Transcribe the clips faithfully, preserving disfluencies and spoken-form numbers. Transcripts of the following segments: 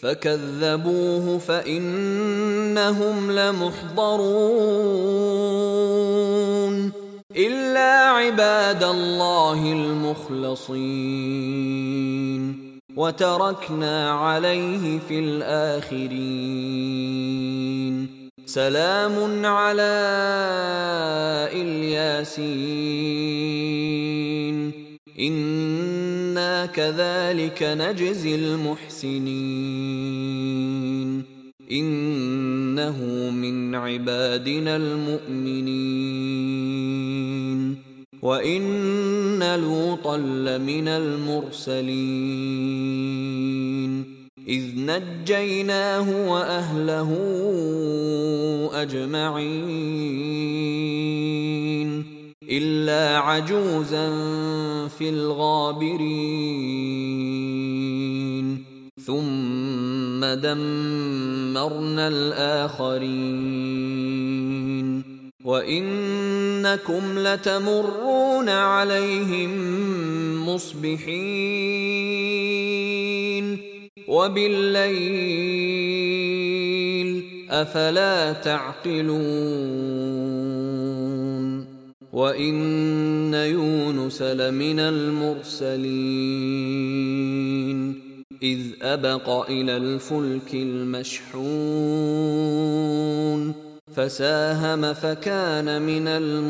فكذبوه فإنهم لمحضرون إلا عباد الله المخلصين وتركنا عليه في الآخرين سلام على الياسين إنا كذلك نجزي المحسنين إنه من عبادنا المؤمنين وإن لوطا لمن المرسلين إذ نجيناه وأهله أجمعين إلا عجوزا في الغابرين ثم دمرنا الآخرين وإنكم لتمرون عليهم مصبحين وبالليل أفلا تعقلون وإن يونس لمن المرسلين إذ أبق إلى الفلك المشحون فساهم فكان من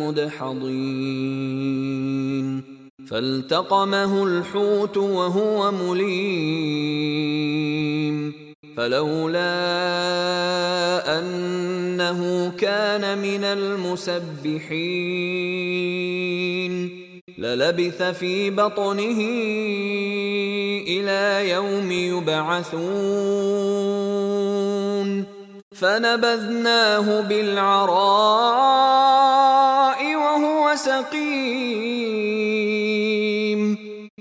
المدحضين فالتقمه الحوت وهو مليم فلولا أنه كان من المسبحين للبث في بطنه إلى يوم يبعثون فنبذناه بالعراء وهو سقيم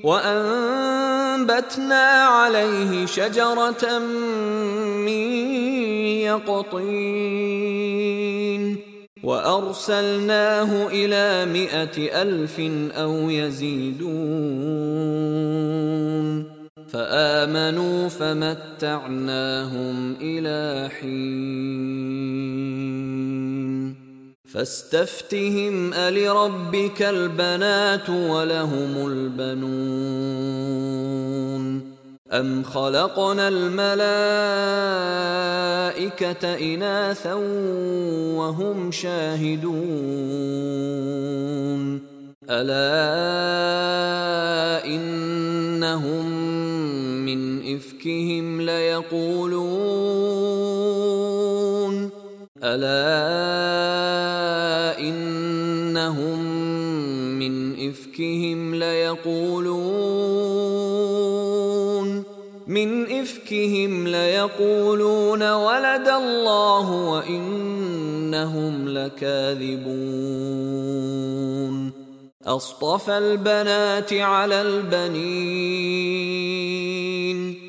وأنبتنا عليه شجرة من يقطين وأرسلناه إلى مائة ألف أو يزيدون فآمنوا فمتعناهم إلى حين فاستفتهم ألربك البنات ولهم البنون أم خلقنا الملائكة إناثا وهم شاهدون ألا إنهم من إفكهم ليقولون ألا إنهم من إفكهم ليقولون من إفكهم ليقولون ولد الله وإنهم لكاذبون أصطفى البنات على البنين